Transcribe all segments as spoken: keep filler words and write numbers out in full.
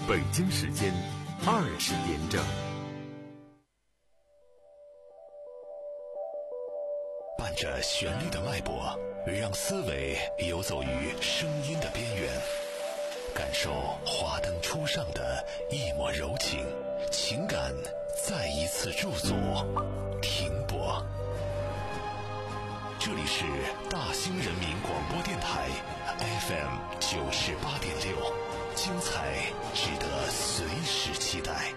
北京时间二十点整。 伴着旋律的脉搏，让思维游走于声音的边缘，感受华灯初上的一抹柔情，情感再一次驻足停泊。这里是大兴人民广播电台 F M 九十八点六，精彩值得随时期待。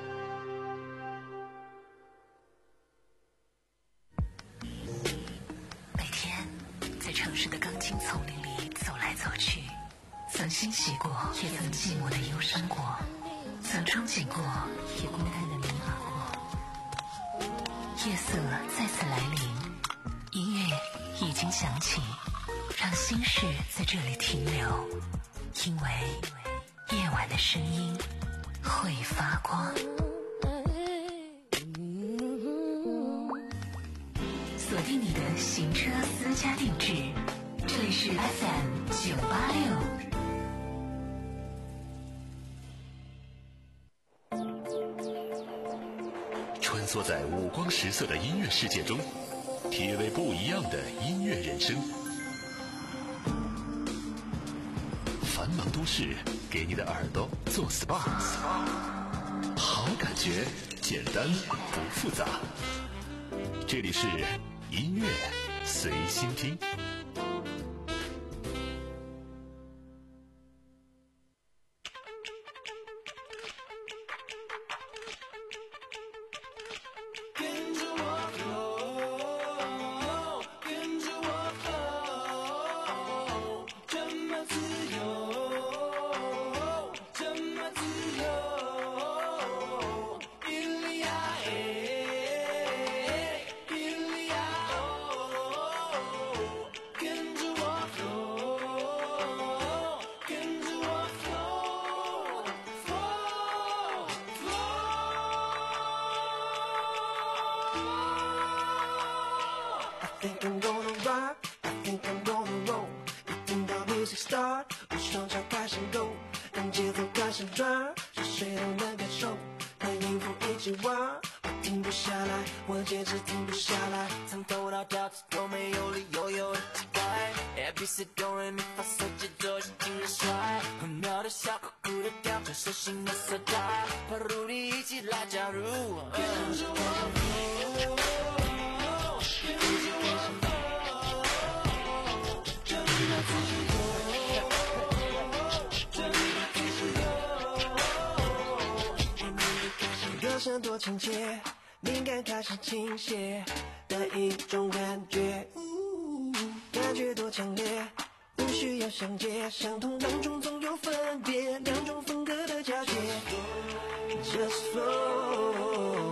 每天在城市的钢筋丛林里走来走去，曾欣喜过，也曾寂寞的忧伤过，曾憧憬过，也孤单的迷茫过。夜色再次来临，音乐已经响起，让心事在这里停留，因为夜晚的声音会发光。锁定你的行车私家定制，这里是 F M 九八六。 穿梭在五光十色的音乐世界中，体味不一样的音乐人生。繁忙都市给你的耳朵做 S P A， 好感觉简单不复杂。这里是音乐随心听。 歌声多亲切，灵感开始倾泻的一种感觉，感觉多强烈，不需要详解，相同当中总有分别，两种风格的交接 Just flow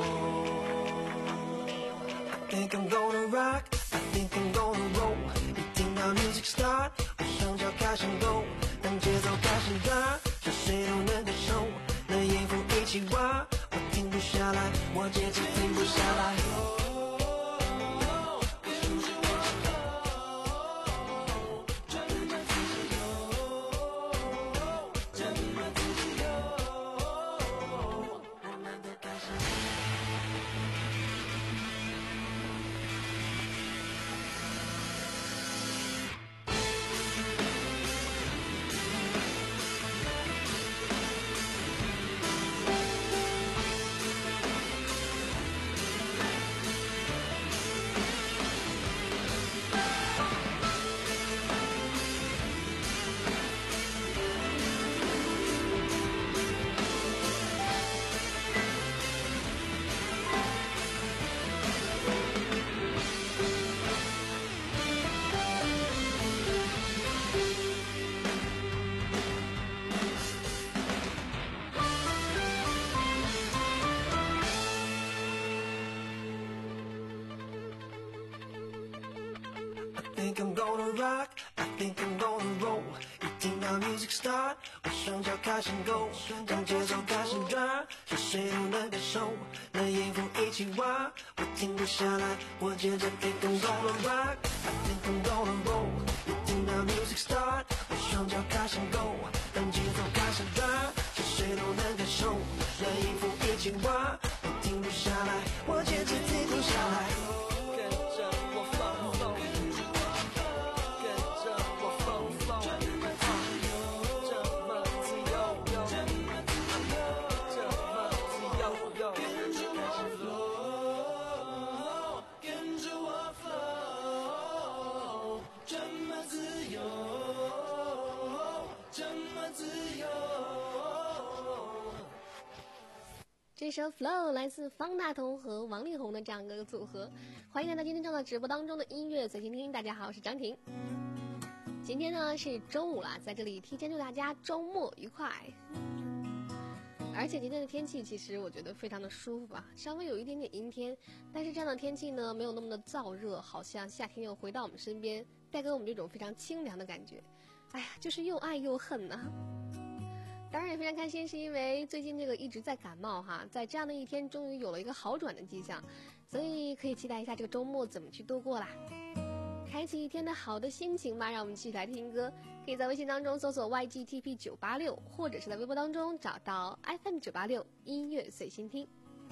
I think I'm gonna rock I think I'm gonna roll 一听到 music start 我双脚开始抖，当节奏开始抓，是谁都能感受，那音符一起挖，我停不下来，我节奏停不下来。think I'm gonna rock, I think I'm gonna roll 一听到 music start 我双脚开始勾，当节奏开始抓，是谁都能感受，那音符一起挖，我停不下来，我接着 think I'm gonna rock, I think I'm gonna roll 一听到 music start 我双脚开始勾，当节奏开始抓，是 why 我停不下来，我坚持停不下来，跟着我放纵，跟着我放纵，这么自由，这么自由，跟着我 flow， 跟着我 flow， 这么自由，这么自由。 这首 Flow 来自方大同和王力宏的这样一个组合，欢迎来到今天正在直播当中的音乐随心听。大家好，我是张婷。今天呢是周五啦，在这里提前祝大家周末愉快。而且今天的天气其实我觉得非常的舒服吧，稍微有一点点阴天，但是这样的天气呢没有那么的燥热，好像夏天又回到我们身边，带给我们这种非常清凉的感觉。哎呀，就是又爱又恨呐、啊。当然也非常开心，是因为最近这个一直在感冒哈，在这样的一天终于有了一个好转的迹象，所以可以期待一下这个周末怎么去度过啦。开启一天的好的心情吧，让我们继续来听歌。可以在微信当中搜索 Y G T P 九八六， 或者是在微博当中找到 F M 九八六音乐随心听。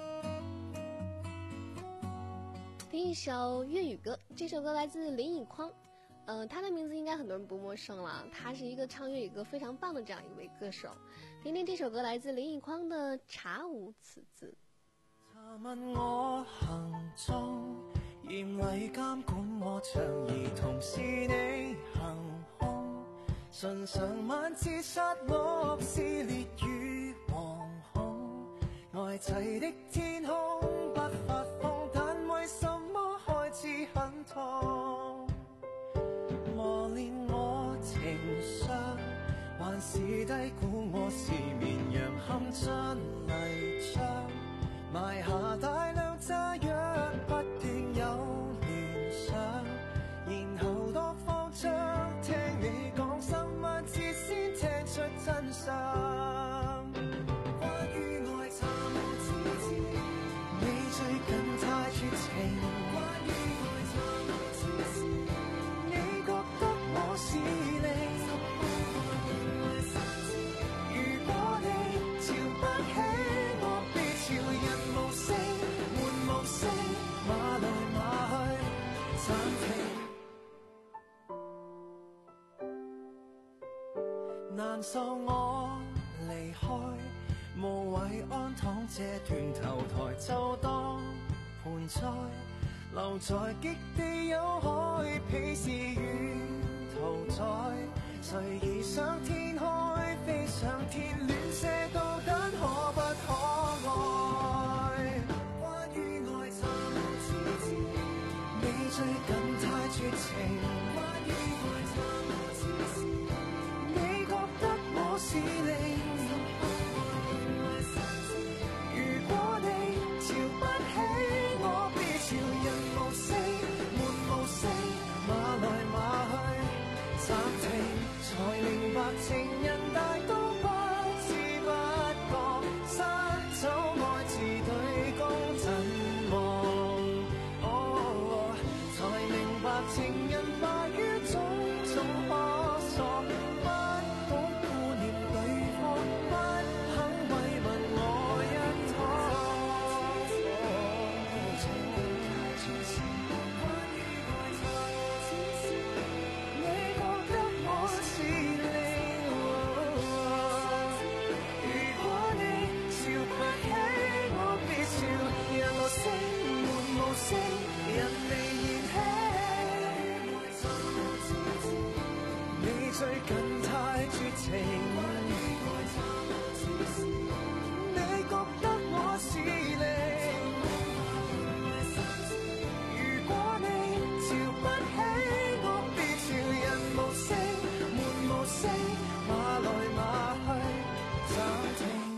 听一首粤语歌，这首歌来自林奕匡。呃，他的名字应该很多人不陌生了，他是一个唱粤语歌非常棒的这样一位歌手。听听这首歌来自林奕匡的《查无此字》。 查問我行蹤，嚴厲監管我像兒童，是你行兇，唇上萬次殺戮撕裂與惶恐，愛齊的天空不發瘋，但為什麼開始很痛？磨練我情商，還是低估我是綿羊，陷進泥漿，埋下大量炸藥，不斷有聯想，然後多慌張，聽你講十萬次先聽出真相。關於愛查無此字，你最近太絕情。關於愛查無此字，我是你，如果你瞧不起我，別朝人無聲，門無聲，馬來馬去暫停。難受我離開，無謂安躺這段頭台，就當盆栽留在極地有海，鄙視與屠宰，誰疑上天開，飛上天，亂射導彈，可不可愛？關於愛查無此字，你最近太絕情。關於愛查無此字，你覺得我是零。如果你瞧不起我，別朝人無聲，門無聲，馬來馬去暫停，才明白情人大都不知不覺，失走愛字對公陣亡。哦，才明白情人敗於種種可索，不懂顧念對方，不肯慰問我一趟。人未燃起，你最近太絕情。你覺得我是零，如果你瞧不起我，別朝人無聲，門無聲，馬來馬去暫停。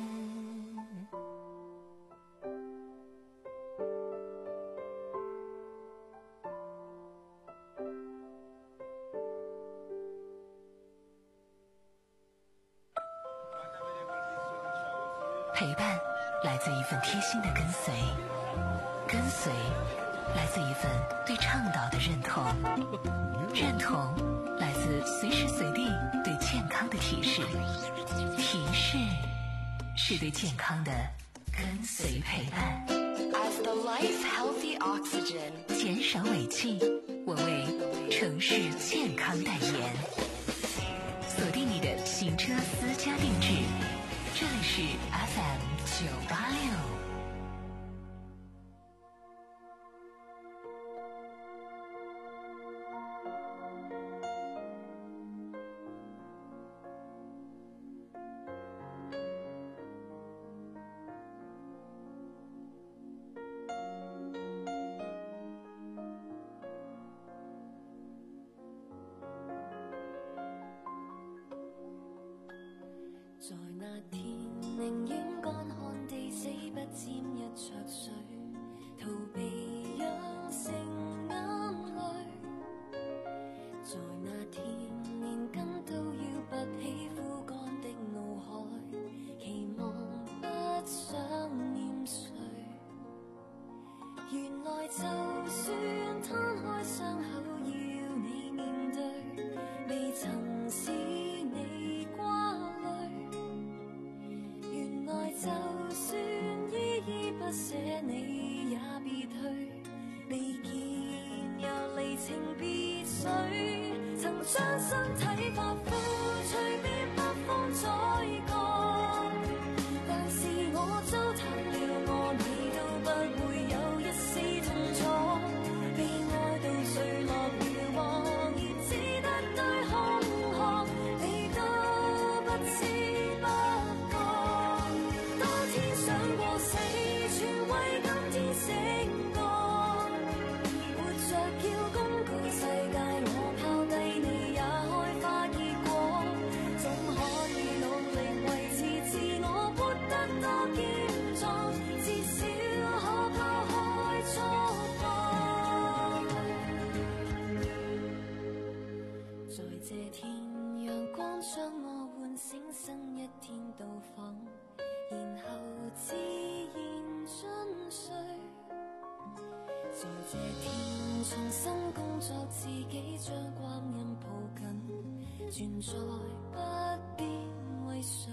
陪伴来自一份贴心的跟随，跟随来自一份对倡导的认同，认同来自随时随地对健康的提示，提示是对健康的跟随陪伴。 As the life healthy oxygen， 减少尾气，我为城市健康代言。锁定你的行车私家定制，这里是 F M 九八六。 在那天寧願乾看地死不沾一滴水，逃避讓成眼淚。在那天連根都要拔起枯乾的腦海，期望不想淹碎。原來就算攤開傷口要你面對，未曾使你掛慮。原來就算依依不捨，你也別退，未見又離情別緒。曾將身體發膚，隨便北風再降，但是我糟蹋了我，你都不會有一絲痛楚。被愛到墜落了網，而只得對空殼，你都不知不覺。當天想過死，全為今天醒覺。活着要公告世界，我拋低你也開花結果。總可以努力維持自我，活得多健壯，至少可拋開束縛。在這天，陽光將我喚醒，新一天到訪，然後自然進睡。在這天，重新工作，自己將光陰抱緊，全在不必為誰。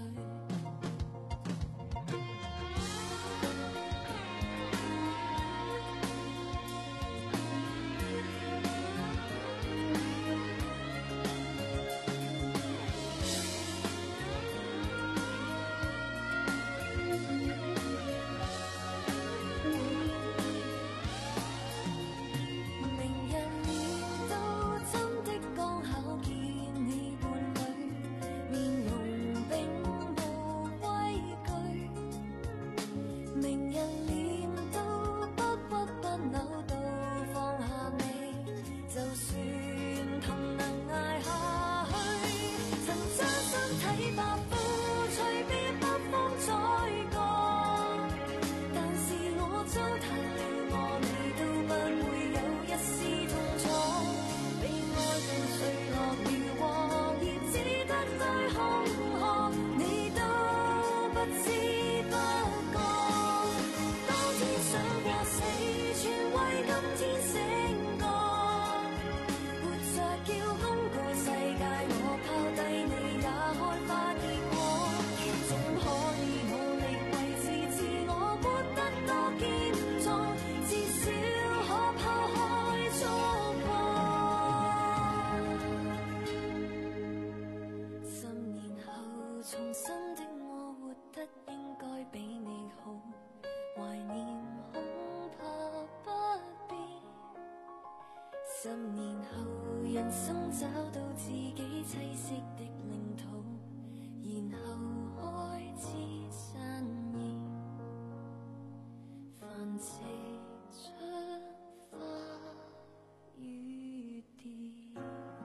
明日面都真的剛巧見你伴侶，面容並無畏懼。明日臉都不屈不扭到放下你，就算痛能捱下去。曾將身體發膚，隨便北風再降，但是我糟蹋了我，你都不會有一絲痛楚。被愛到墜落了網，而只得對空殼，你都不知不覺。當天想過死，全為今天醒覺。活着要公告世界，我拋低你也開花結果。總可以努力維持自我，活得多健壯，至少可拋開束縛。十年後重生的我，活得應該比你好，懷念恐怕不必。十年後人生找到自己棲息的領土，然後開始散現，繁殖出花與蝶。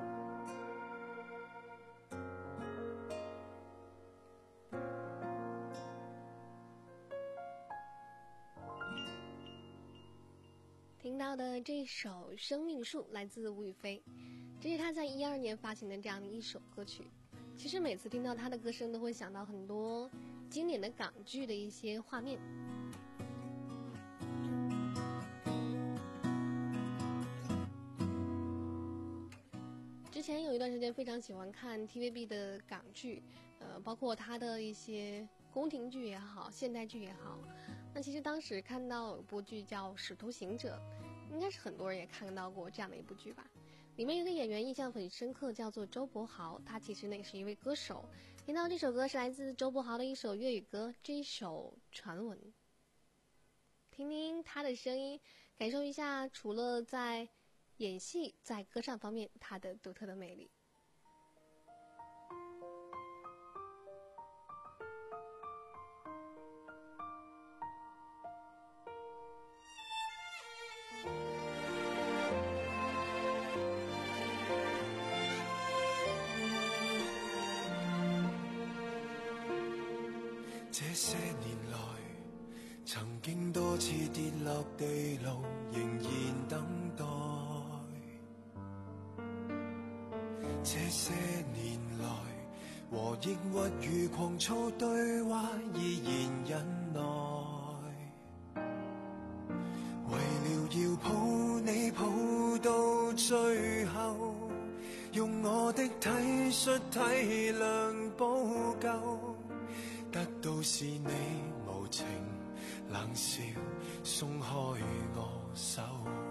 听到的这首《生命树》来自吴雨霏，这是她在一二年发行的这样的一首歌曲。其实每次听到她的歌声，都会想到很多经典的港剧的一些画面。之前有一段时间非常喜欢看 T V B 的港剧，呃，包括它的一些宫廷剧也好，现代剧也好。那其实当时看到有部剧叫《使徒行者》，应该是很多人也看到过这样的一部剧吧。里面有一个演员印象很深刻，叫做周柏豪，他其实呢也是一位歌手。听到这首歌是来自周柏豪的一首粤语歌，这一首《传闻》。听听他的声音，感受一下除了在演戏，在歌唱方面他的独特的魅力。 这些年來，曾經多次跌落地牢，仍然等待。這些年來，和抑鬱與狂躁對話，依然忍耐。為了要抱你抱到最後，用我的體恤體諒補救。得到是你無情冷笑，鬆開我手。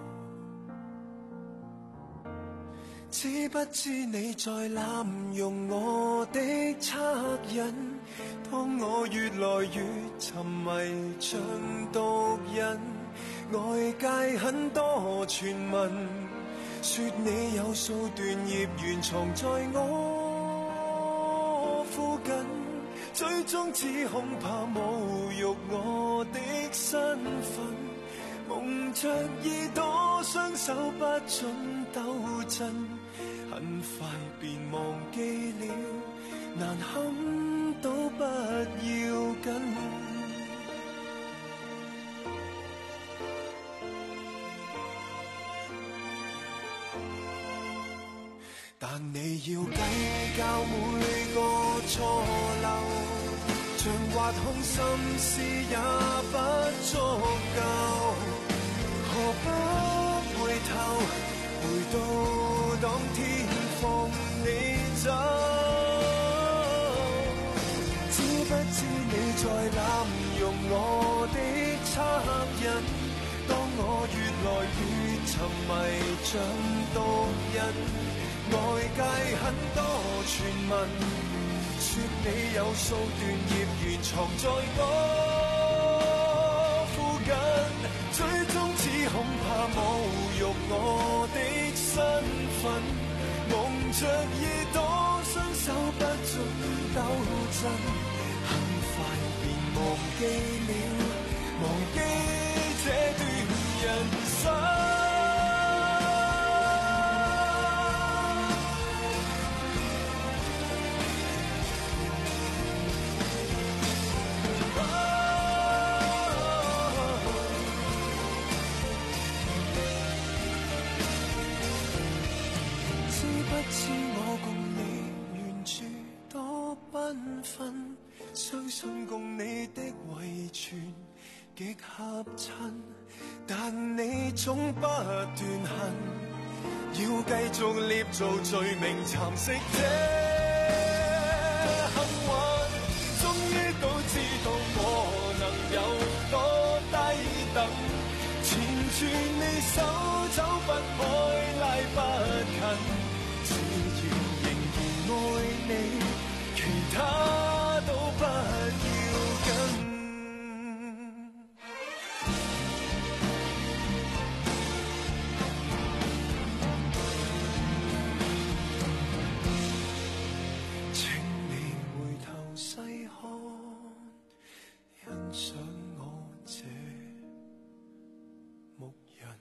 知不知你在濫用我的惻隱？當我越來越沉迷像毒癮，外界很多傳聞，說你有數段孽緣藏在我附近。最終只恐怕侮辱我的身份，蒙着耳朵雙手不准抖震，很快便忘記了，難堪都不要緊。但你要計較每個錯漏，像挖空心思也不足夠，何不回頭，回到當天放你走？知不知你在濫用我的惻隱？當我越來越沉迷像毒癮，外界很多傳聞，說你有數段孽緣藏在我附近，最終只恐怕侮辱我的身份，蒙着耳朵雙手不准抖震，很快便忘記了，忘記這段人生。相信共你的遺傳極合襯，但你總不斷恨，要繼續捏造罪名蠶食這幸運。終於都知道我能有多低等，纏住你手走不開拉不近，只要仍然愛你，其他都不要緊。請你回頭細看，欣賞我這牧人。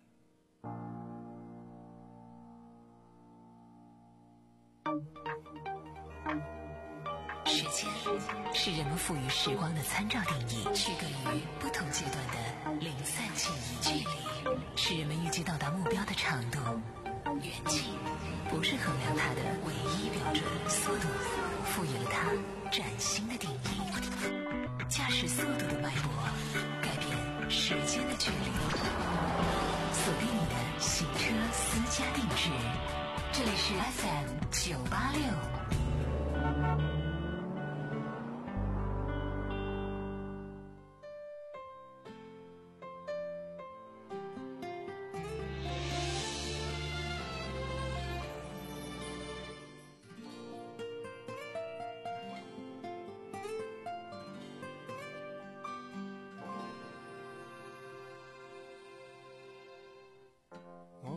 时间是人们赋予时光的参照定义，区隔于不同阶段的零散记忆距离，是人们预计到达目标的长度。远近不是衡量它的唯一标准，速度赋予了它崭新的定义。驾驶速度的脉搏，改变时间的距离。锁定你的行车私家定制，这里是 F M 九八六。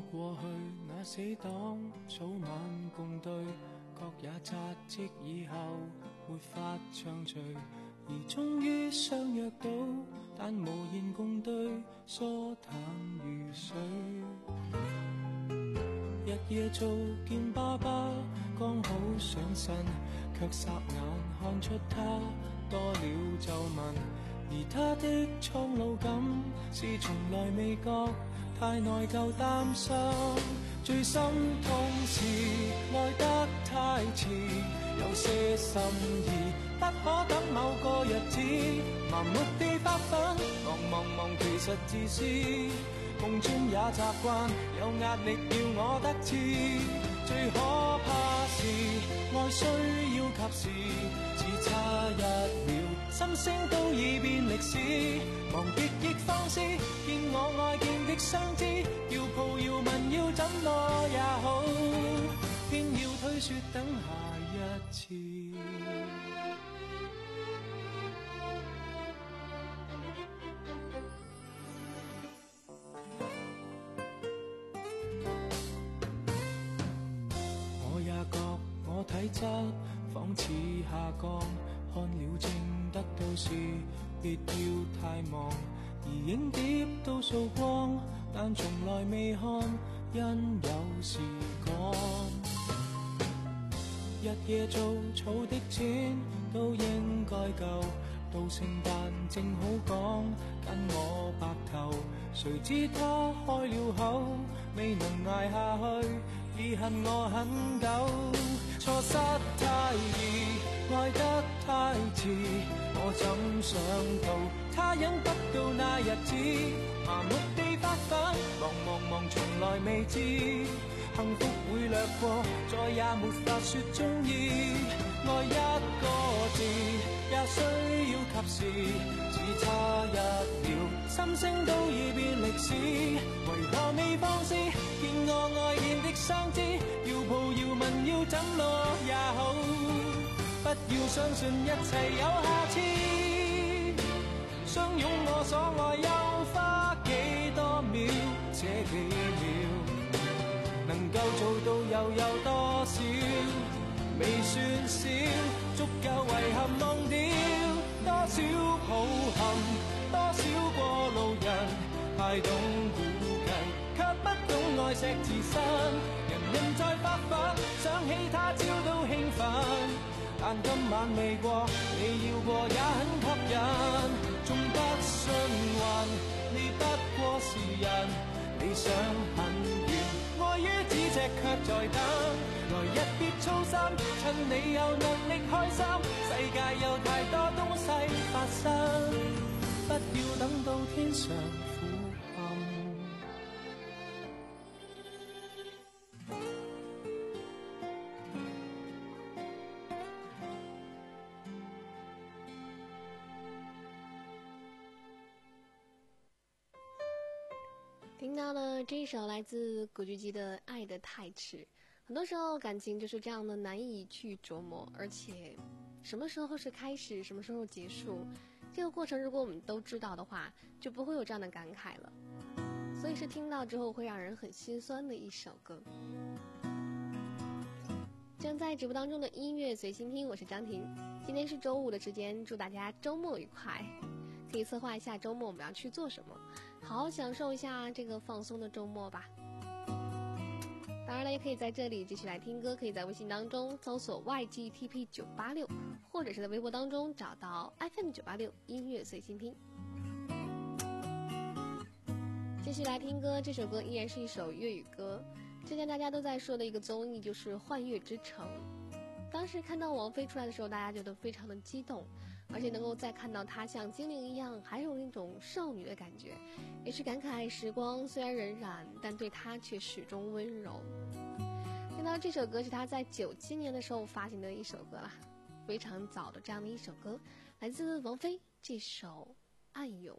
過去那死黨早晚共對，各也扎職以後沒法暢聚，而終於相約到，但無言共對，疏淡如水。日夜做見爸爸，剛好上身，卻霎眼看出他多了皺紋，而他的蒼老感是從來未覺，太內疚擔心。最心痛是愛得太遲，有些心意不可等某個日子，盲目地發奮，忙忙忙其實自私，夢中也習慣有壓力要我得志，最可怕是愛需要及時，只差一秒心聲都已變歷史，忘極亦放肆，見我愛見的相知，要抱要問要怎麼也好，偏要推說等下一次。我也覺我體質仿似下降，看了症得到時別要太忙，而影碟都掃光，但從來未看，因有時趕。日夜做草的錢都應該夠，到聖誕正好講跟我白頭，誰知他開了口，未能捱下去，已恨我很久。錯失太易，愛得太遲，我怎想到他忍不到那日子，麻木地發奮，忙忙忙從來未知，幸福會掠過，再也沒法說中意。愛一個字也需要及時，只差一秒心聲都已變歷史，為何未放肆？見我愛見的相知，要抱要問要怎麼也好，不要相信一切有下次，相擁我所愛又花幾多秒，這幾秒能夠做到又有多少？未算少，足夠遺憾忘掉多少抱憾，多少過路人太懂估計，卻不懂愛惜自身。人人在發奮，想起他朝都興奮，但今晚未過，你要過也很吸引。縱不信運，你不過是人，理想很遠，愛於咫尺卻在等。來日別操心，趁你有能力開心，世界有太多東西發生，不要等到天上苦暗。 听到了这一首来自古巨基的《爱得太迟》。很多时候感情就是这样的难以去琢磨，而且什么时候是开始，什么时候结束，这个过程如果我们都知道的话，就不会有这样的感慨了。所以是听到之后会让人很心酸的一首歌。正在直播当中的音乐随心听，我是张婷。今天是周五的时间，祝大家周末愉快，可以策划一下周末我们要去做什么，好好享受一下这个放松的周末吧。当然了，也可以在这里继续来听歌，可以在微信当中搜索 Y G T P 九八六， 或者是在微博当中找到 F M 九八六 音乐随心听。继续来听歌，这首歌依然是一首粤语歌。之前大家都在说的一个综艺就是《幻乐之城》，当时看到王菲出来的时候，大家觉得非常的激动，而且能够再看到她像精灵一样，还有那种少女的感觉，也是感慨时光虽然荏苒，但对她却始终温柔。听到这首歌是她在九七年的时候发行的一首歌啦，非常早的这样的一首歌，来自王菲这首《暗涌》。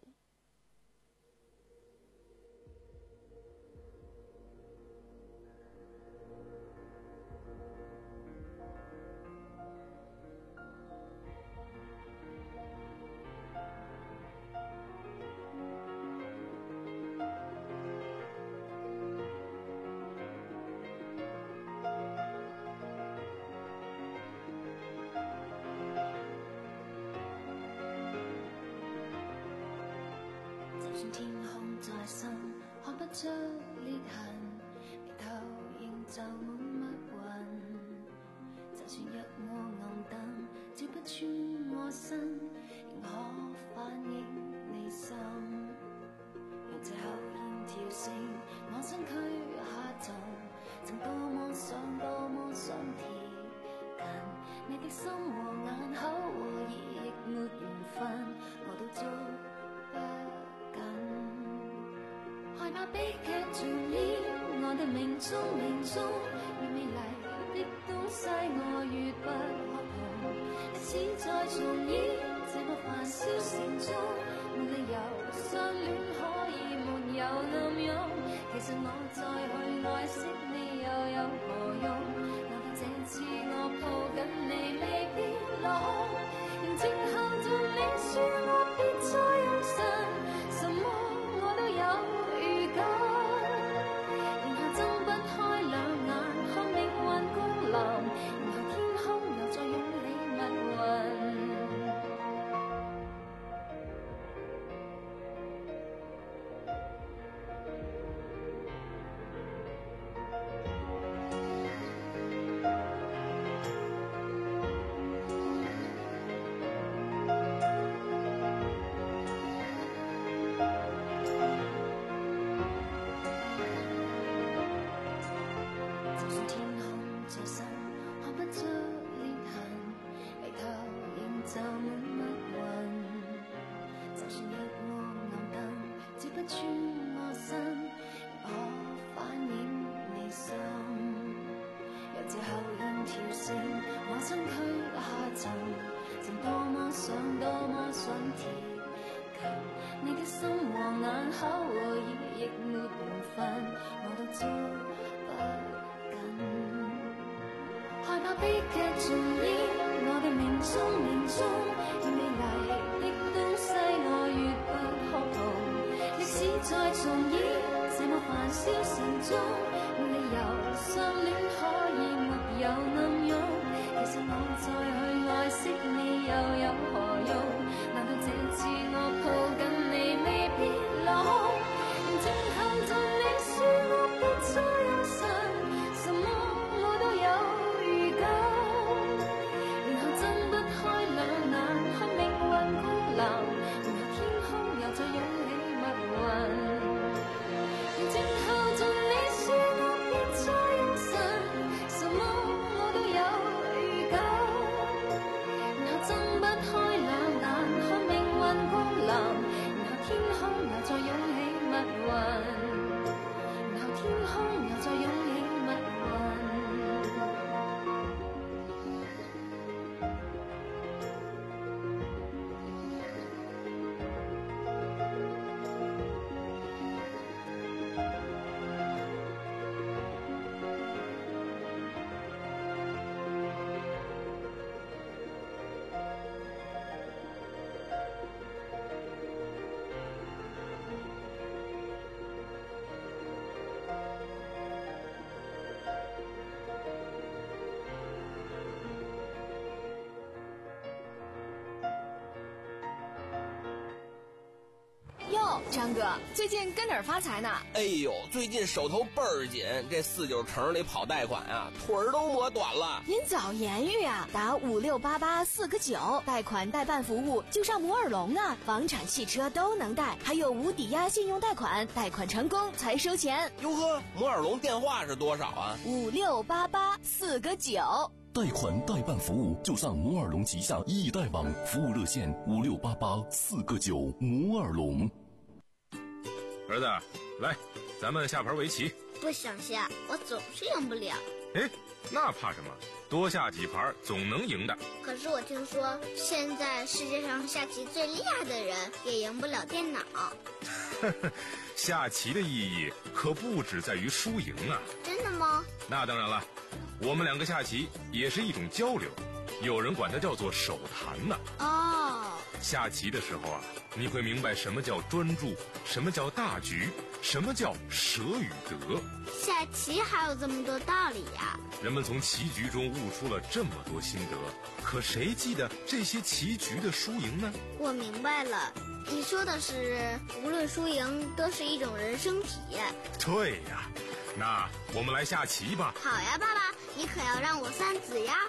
算天空再深，看不出裂痕，眉頭仍就滿密雲。就算一窩暗燈，照不穿我身，仍可反映你心。用這口煙跳升我身軀下沉，曾多麼想多麼想貼近你的心和眼口和耳，亦沒緣分，我都捉不緊。害怕悲劇重演，我的命中命中越美麗的東西我越不可碰。歷史再重演，這麼繁囂城中，沒理由相戀可以沒有暗湧。其實我再去愛惜你又有何用？難道這次我抱緊你未必落空？仍靜候着你說我別再憂神，什麼我都有預感。然後睜不開兩眼看命運降臨，然後天空又再湧起密雲。 张哥，最近跟哪儿发财呢？ 哎呦，最近手头倍儿紧，这四九城里跑贷款啊，腿儿都磨短了。 您早言语啊，打五六八八四个九，贷款代办服务就上摩尔龙啊，房产、汽车都能贷，还有无抵押信用贷款，贷款成功才收钱。 哟呵，摩尔龙电话是多少啊？ 五六八八四个九。 贷款代办服务就上摩尔龙旗下易贷网，服务热线五六八八四个九，摩尔龙。 儿子，来，咱们下盘围棋。 不想下，我总是赢不了。 哎，那怕什么？多下几盘总能赢的。 可是我听说，现在世界上下棋最厉害的人也赢不了电脑。 下棋的意义可不只在于输赢啊！ 真的吗？ 那当然了，我们两个下棋也是一种交流，有人管它叫做手谈呢。 哦， 下棋的时候啊，你会明白什么叫专注，什么叫大局，什么叫舍与得。 下棋还有这么多道理呀！ 人们从棋局中悟出了这么多心得，可谁记得这些棋局的输赢呢？ 我明白了，你说的是无论输赢都是一种人生体验。 对呀，那我们来下棋吧。 好呀，爸爸，你可要让我三子呀。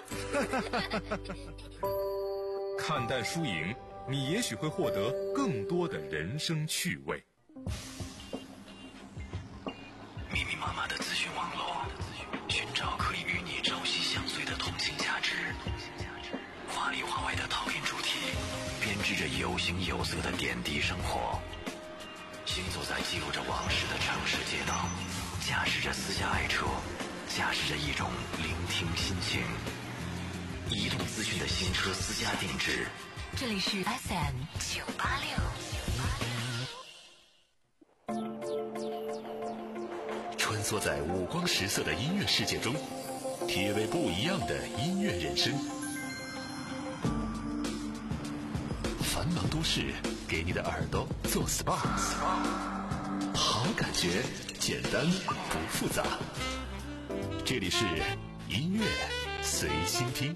看淡输赢，你也许会获得更多的人生趣味。 密密麻麻的资讯网络，寻找可以与你朝夕相随的通信价值。话里话外的讨论主题，编织着有形有色的点滴生活。行走在记录着往事的城市街道，驾驶着私家爱车，驾驶着一种聆听心情。移动资讯的新车私家定制， 这里是 S M 九八六。 穿梭在五光十色的音乐世界中，体味不一样的音乐人生。繁忙都市给你的耳朵做 S P A， 好感觉，简单不复杂。这里是音乐随心听。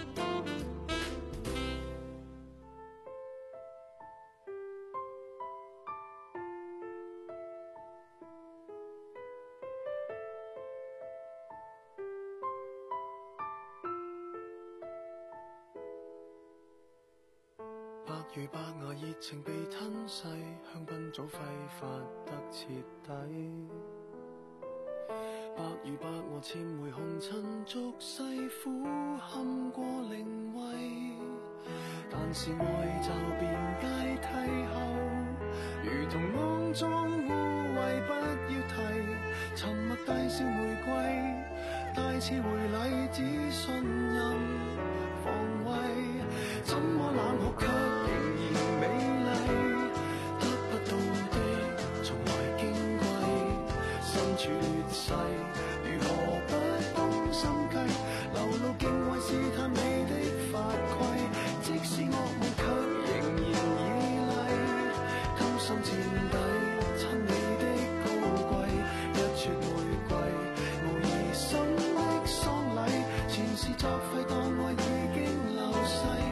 白如白牙熱情被吞噬，香檳早揮發得徹底。白如白鵝潛回紅塵俗世，苦堪過靈位。但是愛就變階梯後，如同骯髒污穢不要提。沉默大笑玫瑰，大次回禮只信任防衛。怎麼冷酷卻仍然美麗，得不到的從來矜貴，身處劣勢如何不懂心計，流露敬畏試探你的法規，即使惡夢卻仍然依賴，甘心墊底親你的高貴，一撮玫瑰無疑心的喪禮，前事作廢當愛已經流逝。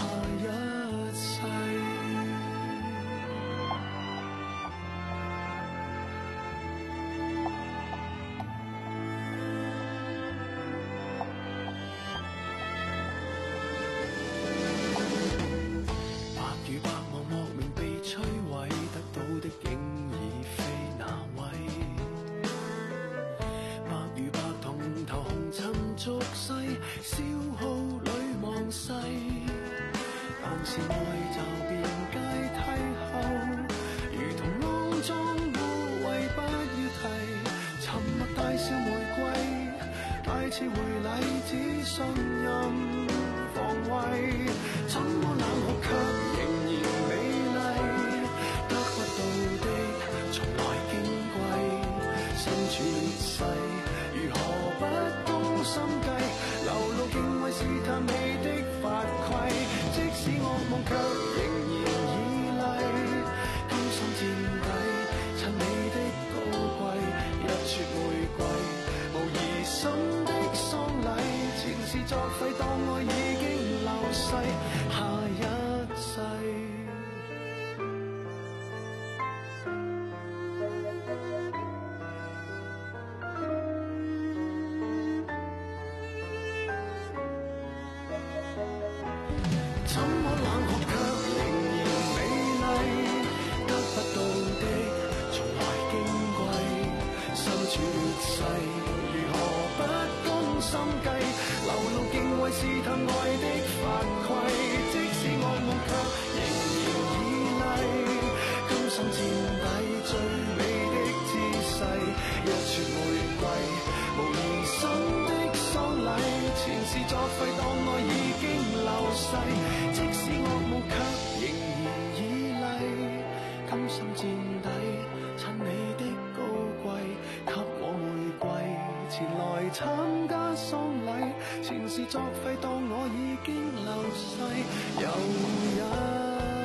俗世消耗裏忘世，但是愛就變階梯後，如同骯髒污穢不要提，沉默大笑玫瑰，大次回禮只信任防衛，怎麼冷酷卻仍然美麗，得不到的從來矜貴，身處劣勢如何不懂心計，流露敬畏試探你的法規，即使惡夢卻仍然依賴，甘心墊底襯你的高貴，一撮玫瑰無疑心的喪禮，前事作廢當愛已經流逝，下一世。怎麼冷酷卻仍然美麗，得不到的從來矜貴，身處劣勢如何不懂心計，流露敬畏試探愛的法規，即使惡夢卻仍然依賴，甘心墊底最美的姿勢，一撮玫瑰無疑心的喪禮，前事作廢當愛已經流逝，即使惡夢卻仍然依賴，甘心墊底襯你的高貴，給我玫瑰前來參加喪禮，前事作廢當我已經流逝，又一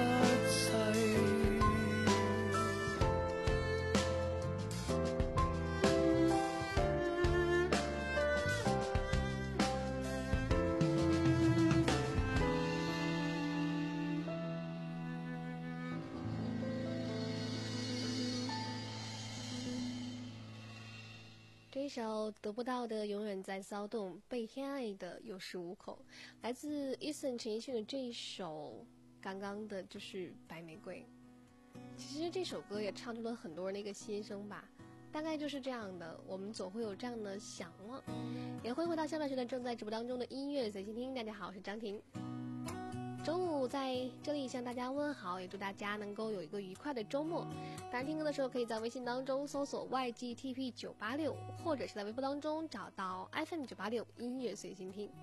这一首得不到的永远在骚动，被偏爱的有恃无恐，来自 Eason 陈奕迅的这一首刚刚的就是白玫瑰。其实这首歌也唱出了很多人的一个心声吧，大概就是这样的，我们总会有这样的想望。也会回到下半时段正在直播当中的音乐随心听。大家好，我是张婷，周五在这里向大家问好，也祝大家能够有一个愉快的周末。当然听歌的时候可以在微信当中搜索 Y G T P 九八六， 或者是在微博当中找到 F M 九八六音乐随心听。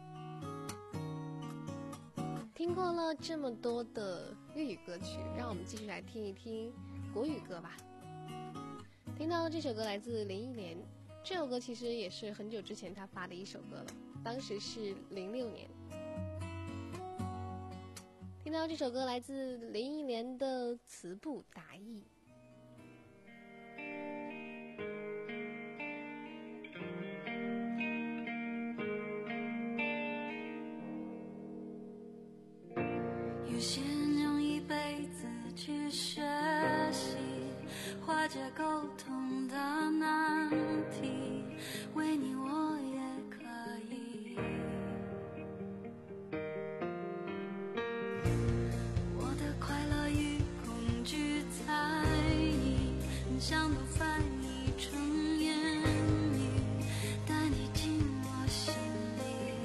听过了这么多的粤语歌曲，让我们继续来听一听国语歌吧。听到这首歌来自林忆莲，这首歌其实也是很久之前他发的一首歌了，当时是零六年。听到这首歌来自林忆莲的《词不达意》。 有些人用一辈子去学习化解沟通的难题，为你我也可以。我的快乐与恐惧在你很想都翻译成言语，带你进我心里。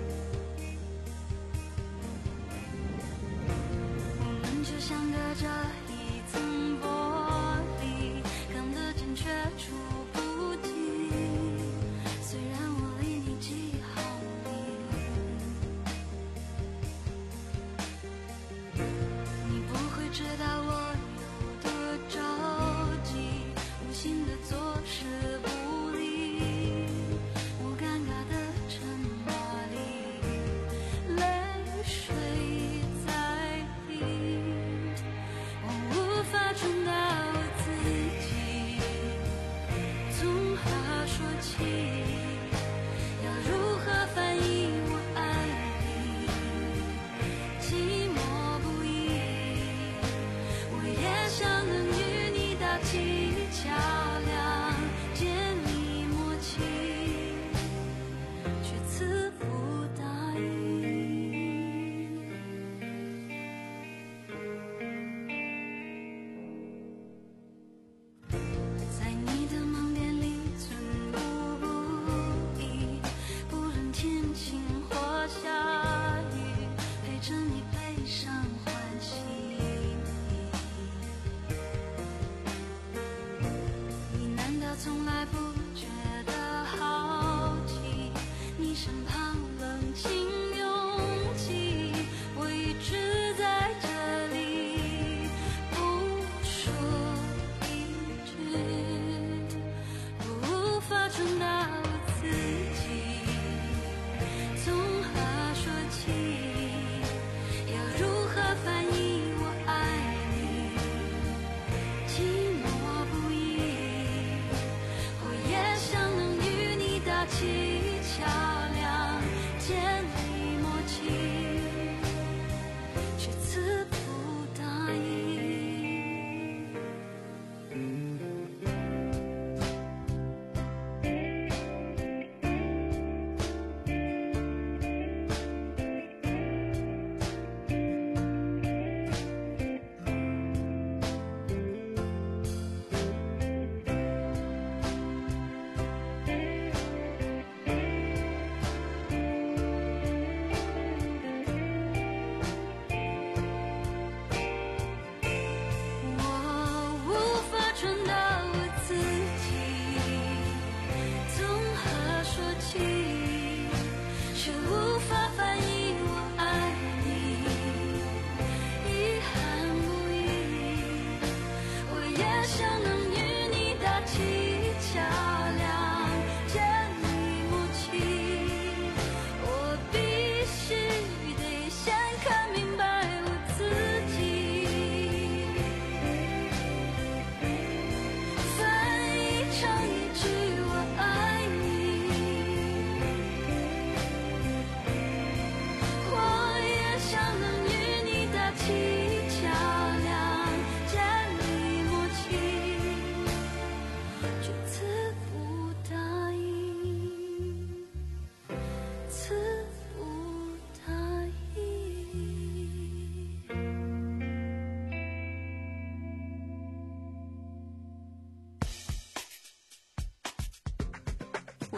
我们就像隔着一层玻璃，看得见却触不及。虽然我离你几毫米，你不会知道我有多着急，无心的坐视不理，我尴尬的沉默里，泪水在滴。我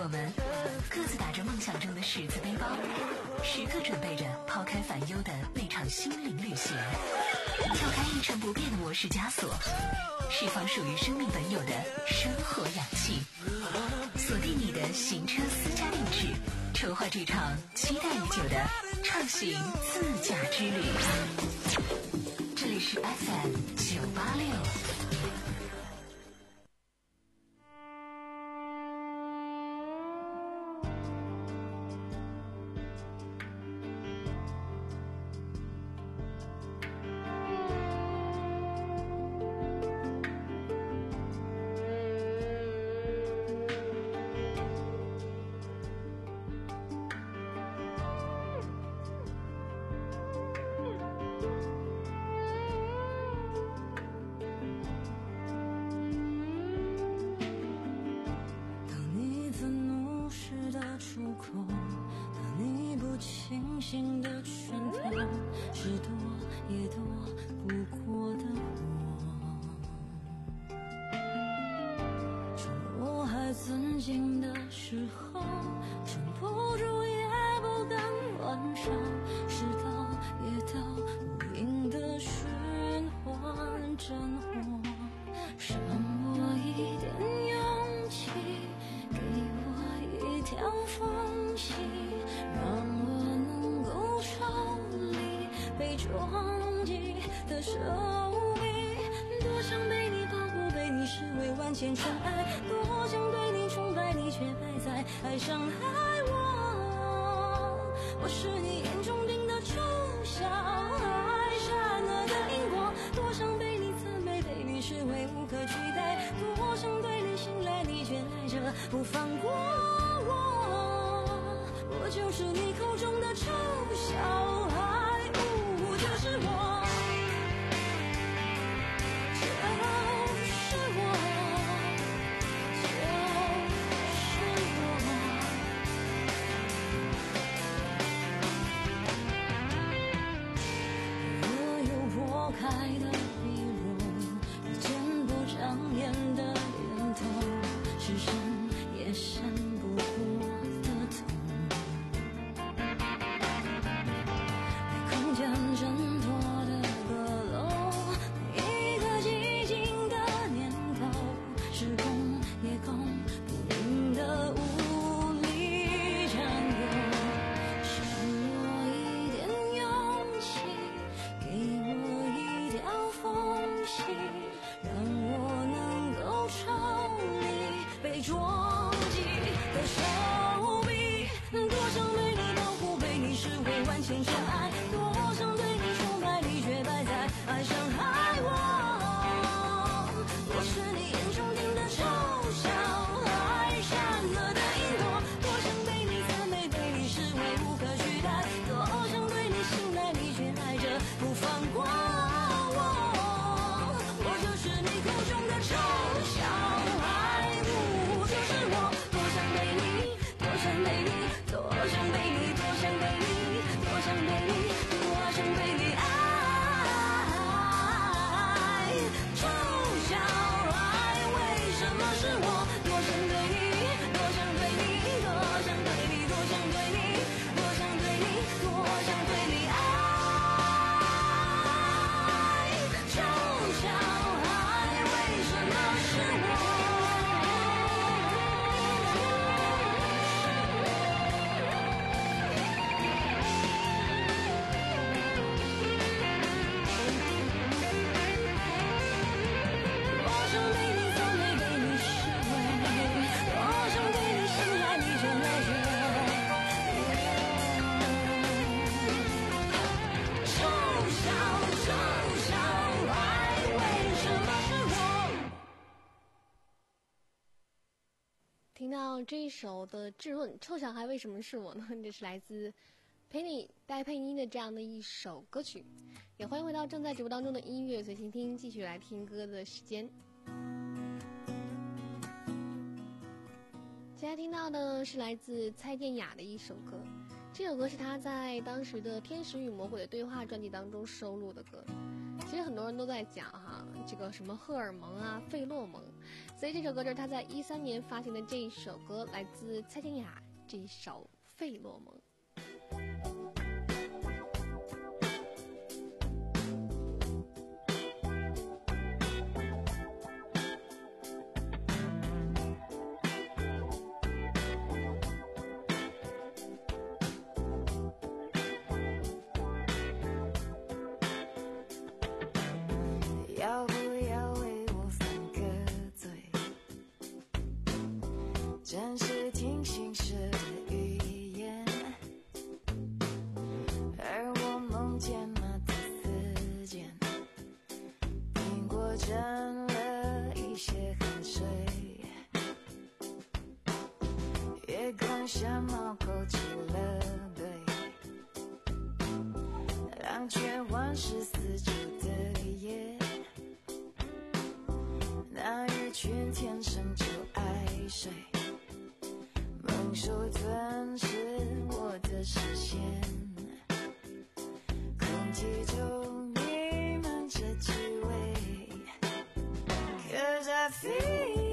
我们各自打着梦想中的十字背包，时刻准备着抛开烦忧的那场心灵旅行，跳开一成不变的模式枷锁，释放属于生命本有的生活氧气，锁定你的行车私家定制，筹划这场期待已久的畅行自驾之旅。这里是 F M 九八六。 不放过我，我就是你口中的丑小孩，呜，就是我，就是我，就是我。我有破开的皮肉，有见不长眼的脸头，是谁也闪不过的痛，被空间挣脱的阁楼，一个寂静的念头，时空也空不明的无力占有，剩我一点勇气，给我一条缝隙，让我能够抽离被捉的手臂，多想被你保护，被你视为万千尘埃，多想对你崇拜，你却摆在爱伤害我。我是你眼中钉的丑小孩，闪了的萤火，多想被你赞美，被你视为无可取代，多想对你信赖，你却爱着不放过我。我就是你口中的丑小孩，不就是我。多想被你，多想被你，多想被你，多想被你，多想被你，多想被你爱。丑小孩，为什么是我？多想对你，多想对你，多想对你，多想对你，多想对你，多想对你爱。丑小孩，为什么是我？ 听到这一首的质问，臭小孩为什么是我呢？这是来自陪你戴佩妮的这样的一首歌曲。也欢迎回到正在直播当中的音乐随心听，继续来听歌的时间。现在听到的是来自蔡健雅的一首歌，这首歌是她在当时的《天使与魔鬼的对话》专辑当中收录的歌。 其实很多人都在讲哈，这个什么荷尔蒙啊、费洛蒙，所以这首歌就是他在一三年发行的这一首歌，来自蔡健雅这一首《费洛蒙》。 要不要为我犯个罪？暂时听心事的语言，而我梦见马蹄丝间，苹果沾了一些汗水，月光下猫口起了对，狼犬环视四周的夜，那鱼群天生就爱睡，猛兽吞噬我的视线，空气中弥漫着气味 Cause I feel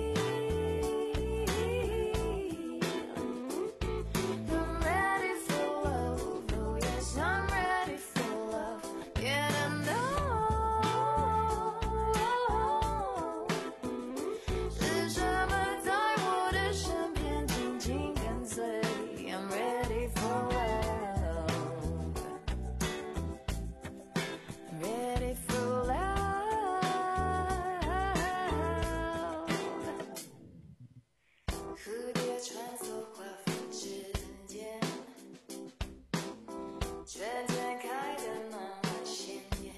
I'm ready for love, oh yes I'm ready for love, yeah I know I'm ready for love, I'm ready for love. 蝴蝶穿梭花粉之间，春天开得那么鲜艳，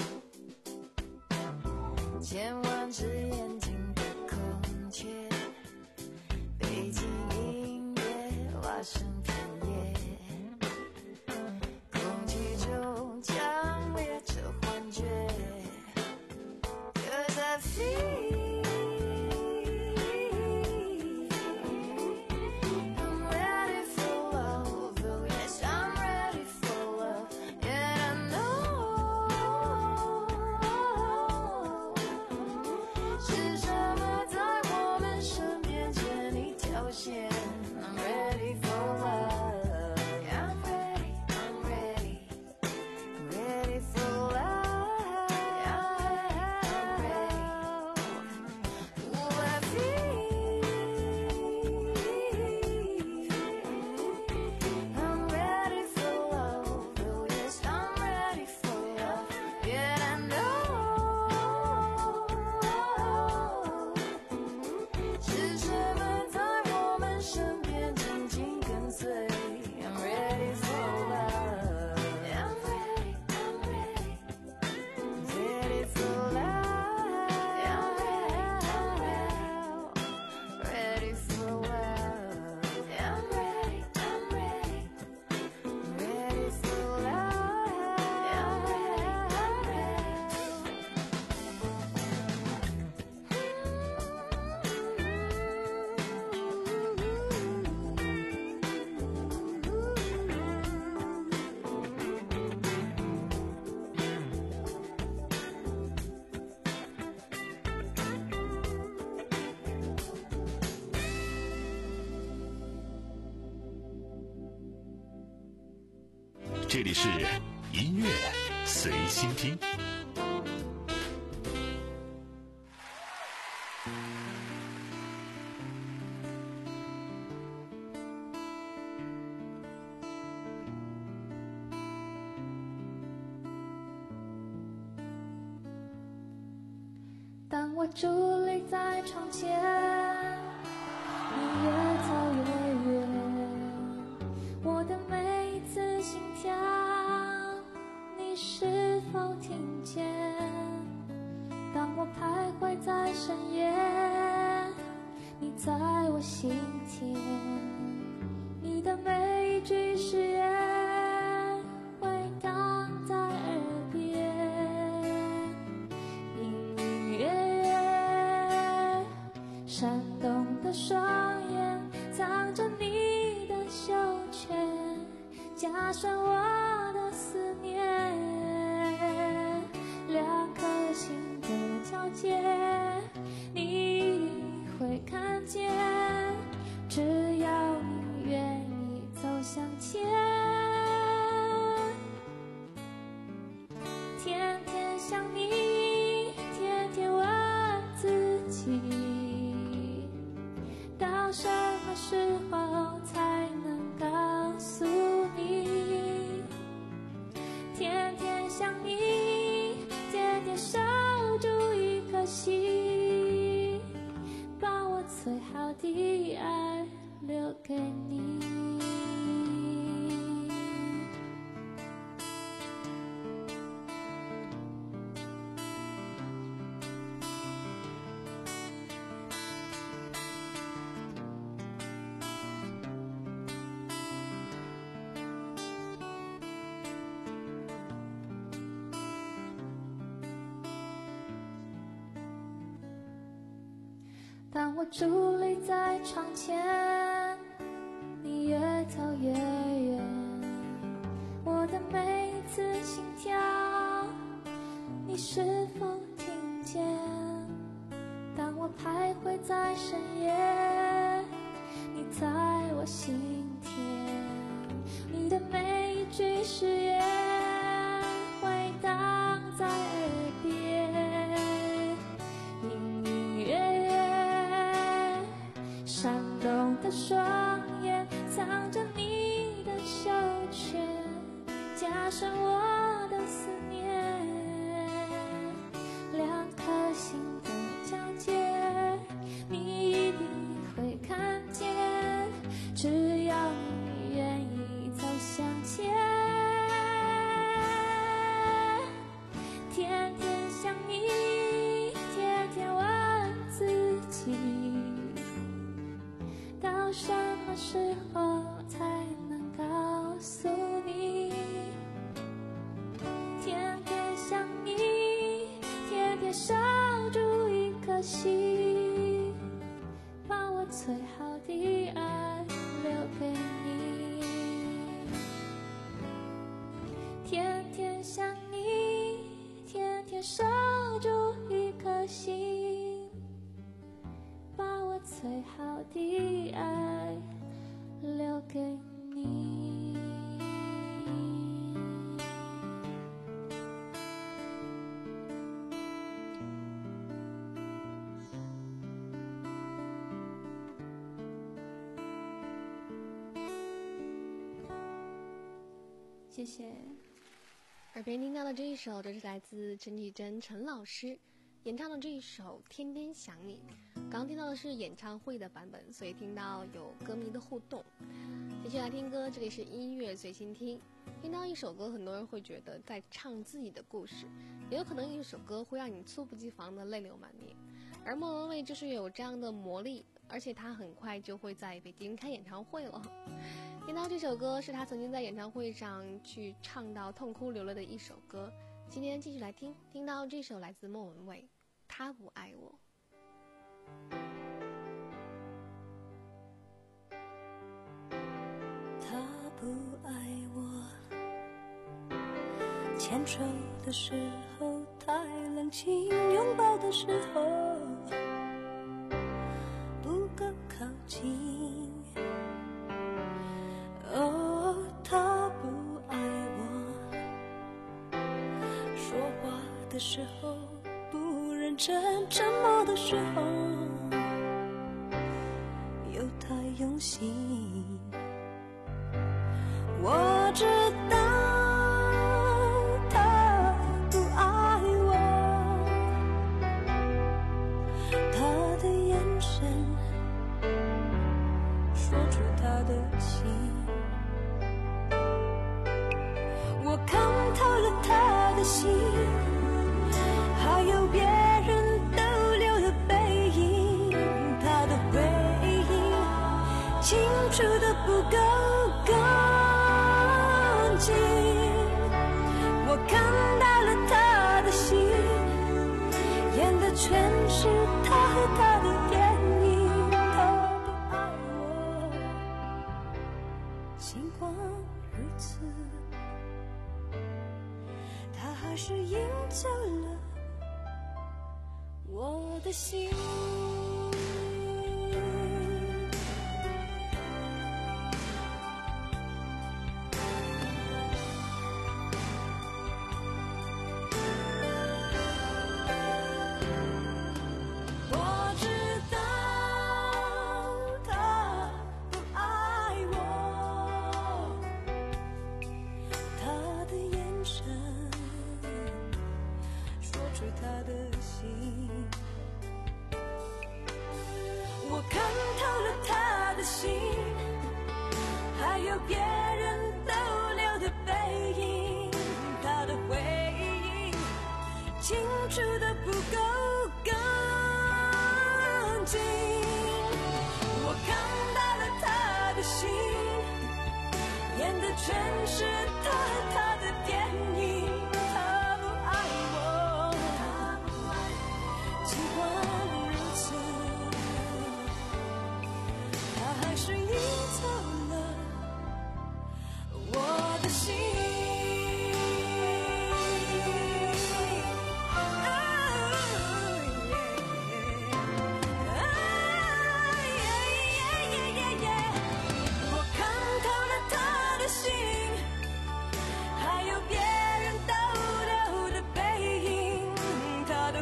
千万只眼睛的孔雀，背景音乐蛙声片叶，空气中强烈着幻觉 Cause I feel I'm ready for love, oh yes I'm ready for love, yeah I know 是什么在我们身边牵一条线 I'm ready for love, I'm ready, I'm ready, I'm ready for love, I'm ready, ooh I feel I'm ready for love, oh yes I'm ready for love, yeah I know 是什么在我们身边紧紧跟随 I'm ready for love, I'm ready, I'm ready, I'm ready for love, I'm ready, I'm ready, ready for love, I'm ready, I'm ready, I'm ready for love, I'm ready. 这里是音乐随心听。 当我伫立在窗前，你越走越远，我的每一次心跳，你是否听见？当我徘徊在深夜，你在我心田，你的每一句誓言回荡在耳边，隐隐约约闪动的双眼藏着你的袖圈，加深我的思念，两当我伫立在窗前，你越走越远，我的每一次心跳，你是否听见？当我徘徊在深夜，你在我心田，你的每一句誓言回荡在耳边，隐隐约约闪动的双眼藏着你的手圈，加深我的思念，两颗心的交界你一定会看见，只要你愿意走向前，天天想你，天天问自己，到什么时候才能告诉你，天天想你，天天守住一颗心，把我最好的爱留给你，天天想你，天天守住一颗心，把我最好的爱留给你。谢谢。 耳边听到的这一首就是来自陈绮贞陈老师演唱的这一首《天天想你》。刚听到的是演唱会的版本，所以听到有歌迷的互动。继续来听歌，这里是音乐随心听。听到一首歌，很多人会觉得在唱自己的故事，也有可能一首歌会让你猝不及防的泪流满面。而莫文蔚就是有这样的魔力，而且他很快就会在北京开演唱会了。听到这首歌是他曾经在演唱会上去唱到痛哭流泪的一首歌，今天继续来听，听到这首来自莫文蔚《他不爱我》。 他不爱我，牵手的时候太冷清，拥抱的时候不够靠近。哦，他不爱我，说话的时候不认真，沉默的时候又太用心。我知道他不爱我，他的眼神说出他的心，我看透了他的心，还有别人逗留的背影，他的回应清楚的不够干净，我看到了他的心，演的全是他和他的电影。他不爱我，尽管如此，他还是赢走了我的心。我看透了他的心，还有别人逗留的背影，他的回应清楚的不够干净。我看到了他的心，演的全是他和他的电影。他不爱我，尽管如此，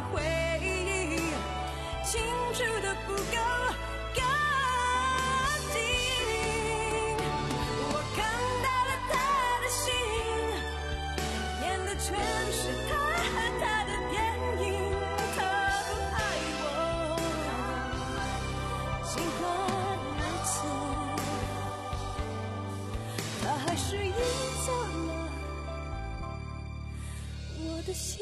回忆，清楚的不够干净。我看到了他的心，演的全是他和他的电影。他不爱我，尽管如此，他还是赢走了我的心。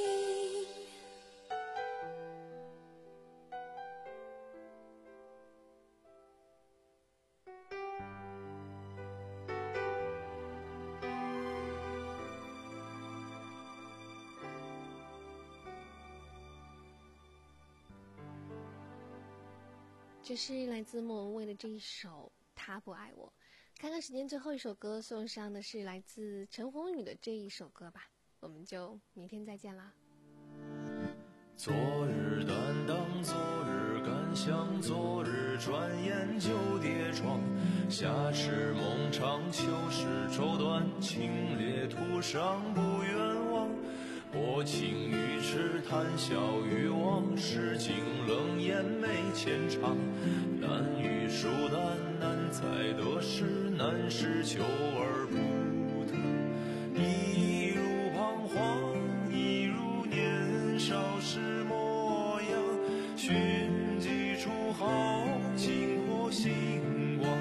这是来自莫文蔚的这一首《他不爱我》。看看时间，最后一首歌送上的是来自陈鸿宇的这一首歌吧，我们就明天再见啦。 昨日担当，昨日感想，昨日转眼就跌撞。夏时梦长，秋时绸缎，清冽途上不远望。薄情于痴，谈笑于忘，诗经冷眼没浅尝。难遇疏淡，难在得失，难是求而不得。一如彷徨，一如年少时模样。寻几处好，尽获星光。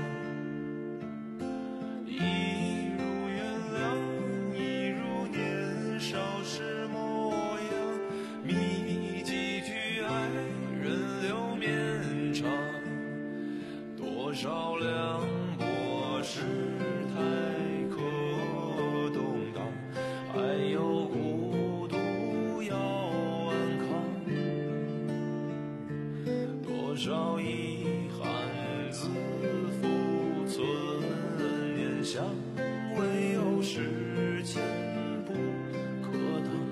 一如原谅，一如年少时模样。觅几句爱，人流绵长。多少凉薄世态可动荡，还有孤独要安康。多少遗憾自负存念想，唯有时间不可挡。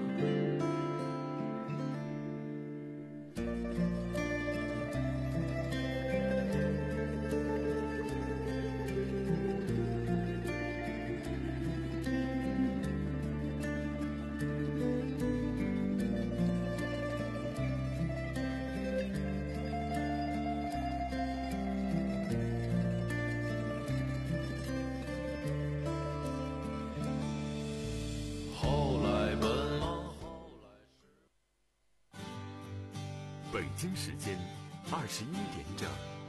北京时间二十一点整。